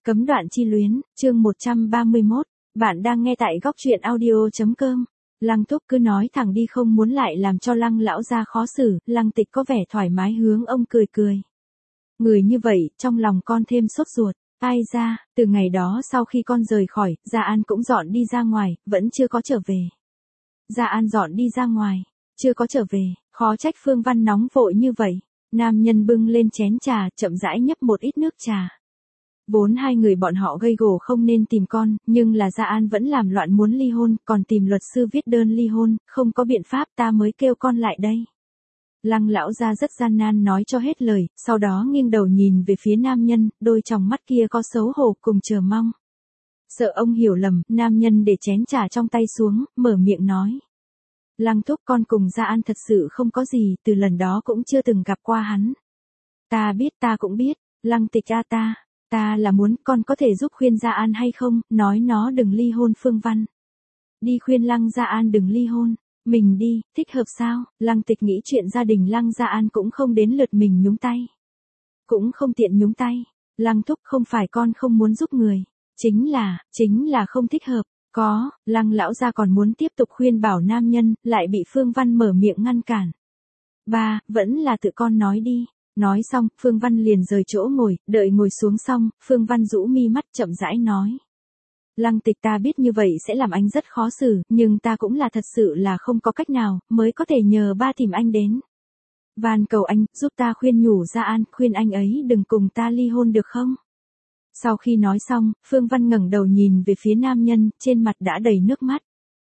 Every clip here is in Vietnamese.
Cấm đoạn chi luyến, chương 131, bạn đang nghe tại góc truyện audio.com. Lăng Thúc cứ nói thẳng đi không muốn lại làm cho Lăng lão gia khó xử, Lăng Tịch có vẻ thoải mái hướng ông cười cười. Người như vậy, trong lòng con thêm sốt ruột, ai ra, từ ngày đó sau khi con rời khỏi, Gia An cũng dọn đi ra ngoài, vẫn chưa có trở về. Gia An dọn đi ra ngoài, chưa có trở về, khó trách Phương Văn nóng vội như vậy. Nam nhân bưng lên chén trà, chậm rãi nhấp một ít nước trà. Vốn hai người bọn họ gây gổ không nên tìm con, nhưng là Gia An vẫn làm loạn muốn ly hôn, còn tìm luật sư viết đơn ly hôn, không có biện pháp ta mới kêu con lại đây. Lăng lão gia rất gian nan nói cho hết lời, sau đó nghiêng đầu nhìn về phía nam nhân, đôi tròng mắt kia có xấu hổ cùng chờ mong. Sợ ông hiểu lầm, nam nhân để chén trà trong tay xuống, mở miệng nói. Lăng Thúc, con cùng Gia An thật sự không có gì, từ lần đó cũng chưa từng gặp qua hắn. Ta biết, ta cũng biết, Lăng Tịch ta là muốn con có thể giúp khuyên Gia An hay không, nói nó đừng ly hôn Phương Văn. Đi khuyên Lăng Gia An đừng ly hôn, mình đi, thích hợp sao? Lăng Tịch nghĩ chuyện gia đình Lăng Gia An cũng không đến lượt mình nhúng tay. Cũng không tiện nhúng tay, Lăng Thúc không phải con không muốn giúp người, chính là không thích hợp. Có, Lăng lão gia còn muốn tiếp tục khuyên bảo nam nhân, lại bị Phương Văn mở miệng ngăn cản. Ba, vẫn là tự con nói đi. Nói xong, Phương Văn liền rời chỗ ngồi, đợi ngồi xuống xong, Phương Văn rũ mi mắt chậm rãi nói. Lăng Tịch, ta biết như vậy sẽ làm anh rất khó xử, nhưng ta cũng là thật sự là không có cách nào, mới có thể nhờ ba tìm anh đến. Van cầu anh, giúp ta khuyên nhủ Gia An, khuyên anh ấy đừng cùng ta ly hôn được không? Sau khi nói xong, Phương Văn ngẩng đầu nhìn về phía nam nhân, trên mặt đã đầy nước mắt.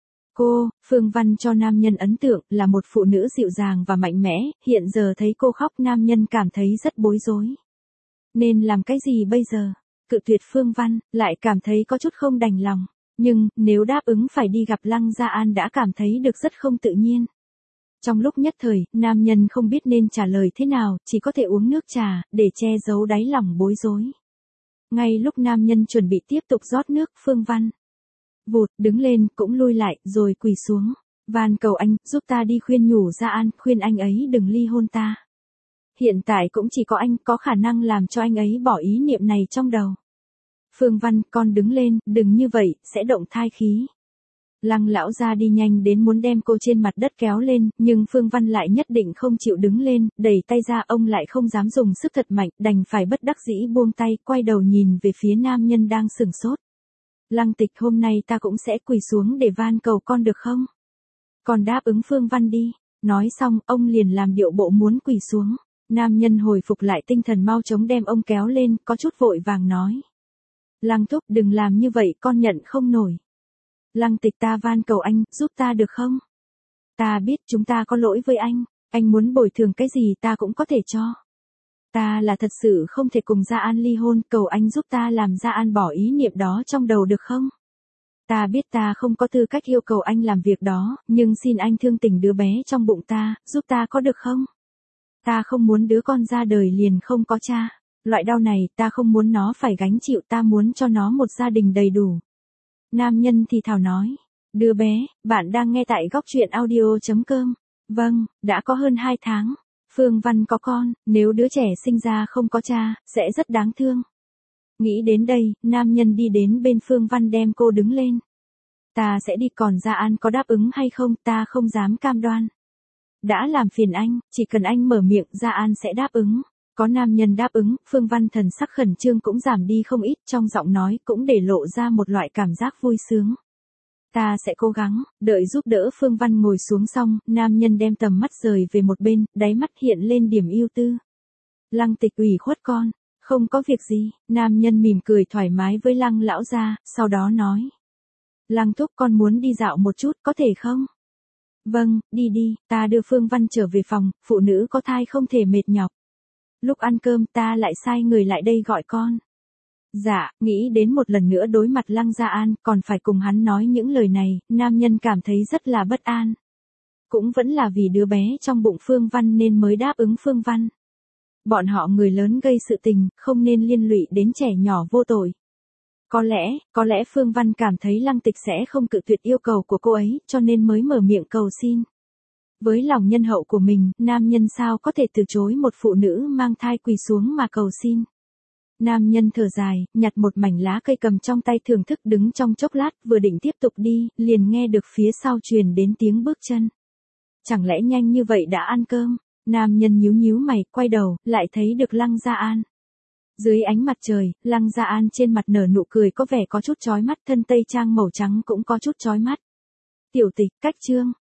Phương Văn cho nam nhân ấn tượng là một phụ nữ dịu dàng và mạnh mẽ, hiện giờ thấy cô khóc nam nhân cảm thấy rất bối rối. Nên làm cái gì bây giờ? Cự tuyệt Phương Văn, lại cảm thấy có chút không đành lòng. Nhưng, nếu đáp ứng phải đi gặp Lăng Gia An đã cảm thấy được rất không tự nhiên. Trong lúc nhất thời, nam nhân không biết nên trả lời thế nào, chỉ có thể uống nước trà, để che giấu đáy lòng bối rối. Ngay lúc nam nhân chuẩn bị tiếp tục rót nước, Phương Văn vụt đứng lên, cũng lui lại, rồi quỳ xuống. Van cầu anh, giúp ta đi khuyên nhủ Gia An, khuyên anh ấy đừng ly hôn ta. Hiện tại cũng chỉ có anh có khả năng làm cho anh ấy bỏ ý niệm này trong đầu. Phương Văn, con đứng lên, đừng như vậy, sẽ động thai khí. Lăng lão gia đi nhanh đến muốn đem cô trên mặt đất kéo lên, nhưng Phương Văn lại nhất định không chịu đứng lên, đẩy tay ra, ông lại không dám dùng sức thật mạnh, đành phải bất đắc dĩ buông tay, quay đầu nhìn về phía nam nhân đang sửng sốt. Lăng Tịch, hôm nay ta cũng sẽ quỳ xuống để van cầu con được không? Con đáp ứng Phương Văn đi. Nói xong, ông liền làm điệu bộ muốn quỳ xuống. Nam nhân hồi phục lại tinh thần mau chóng đem ông kéo lên, có chút vội vàng nói. Lăng Thúc, đừng làm như vậy, con nhận không nổi. Lăng Tịch, ta van cầu anh, giúp ta được không? Ta biết chúng ta có lỗi với anh muốn bồi thường cái gì ta cũng có thể cho. Ta là thật sự không thể cùng Gia An ly hôn, cầu anh giúp ta làm Gia An bỏ ý niệm đó trong đầu được không? Ta biết ta không có tư cách yêu cầu anh làm việc đó, nhưng xin anh thương tình đứa bé trong bụng ta, giúp ta có được không? Ta không muốn đứa con ra đời liền không có cha. Loại đau này ta không muốn nó phải gánh chịu, ta muốn cho nó một gia đình đầy đủ. Nam nhân thì thào nói. Đứa bé, bạn đang nghe tại góc truyện audio.com. Vâng, đã có hơn 2 tháng. Phương Văn có con, nếu đứa trẻ sinh ra không có cha, sẽ rất đáng thương. Nghĩ đến đây, nam nhân đi đến bên Phương Văn đem cô đứng lên. Ta sẽ đi, còn Gia An có đáp ứng hay không ta không dám cam đoan. Đã làm phiền anh, chỉ cần anh mở miệng Gia An sẽ đáp ứng. Có nam nhân đáp ứng, Phương Văn thần sắc khẩn trương cũng giảm đi không ít, trong giọng nói cũng để lộ ra một loại cảm giác vui sướng. Ta sẽ cố gắng, đợi giúp đỡ Phương Văn ngồi xuống xong, nam nhân đem tầm mắt rời về một bên, đáy mắt hiện lên điểm ưu tư. Lăng Tịch, ủy khuất con, không có việc gì, nam nhân mỉm cười thoải mái với Lăng lão gia, sau đó nói. Lăng Thúc, con muốn đi dạo một chút, có thể không? Vâng, đi, ta đưa Phương Văn trở về phòng, phụ nữ có thai không thể mệt nhọc. Lúc ăn cơm ta lại sai người lại đây gọi con. Dạ, nghĩ đến một lần nữa đối mặt Lăng Gia An, còn phải cùng hắn nói những lời này, nam nhân cảm thấy rất là bất an. Cũng vẫn là vì đứa bé trong bụng Phương Văn nên mới đáp ứng Phương Văn. Bọn họ người lớn gây sự tình, không nên liên lụy đến trẻ nhỏ vô tội. Có lẽ Phương Văn cảm thấy Lăng Tịch sẽ không cự tuyệt yêu cầu của cô ấy, cho nên mới mở miệng cầu xin. Với lòng nhân hậu của mình, nam nhân sao có thể từ chối một phụ nữ mang thai quỳ xuống mà cầu xin. Nam nhân thở dài, nhặt một mảnh lá cây cầm trong tay thưởng thức đứng trong chốc lát, vừa định tiếp tục đi, liền nghe được phía sau truyền đến tiếng bước chân. Chẳng lẽ nhanh như vậy đã ăn cơm? Nam nhân nhíu nhíu mày, quay đầu, lại thấy được Lăng Gia An. Dưới ánh mặt trời, Lăng Gia An trên mặt nở nụ cười có vẻ có chút chói mắt, thân tây trang màu trắng cũng có chút chói mắt. Tiểu Tịch, cách chương.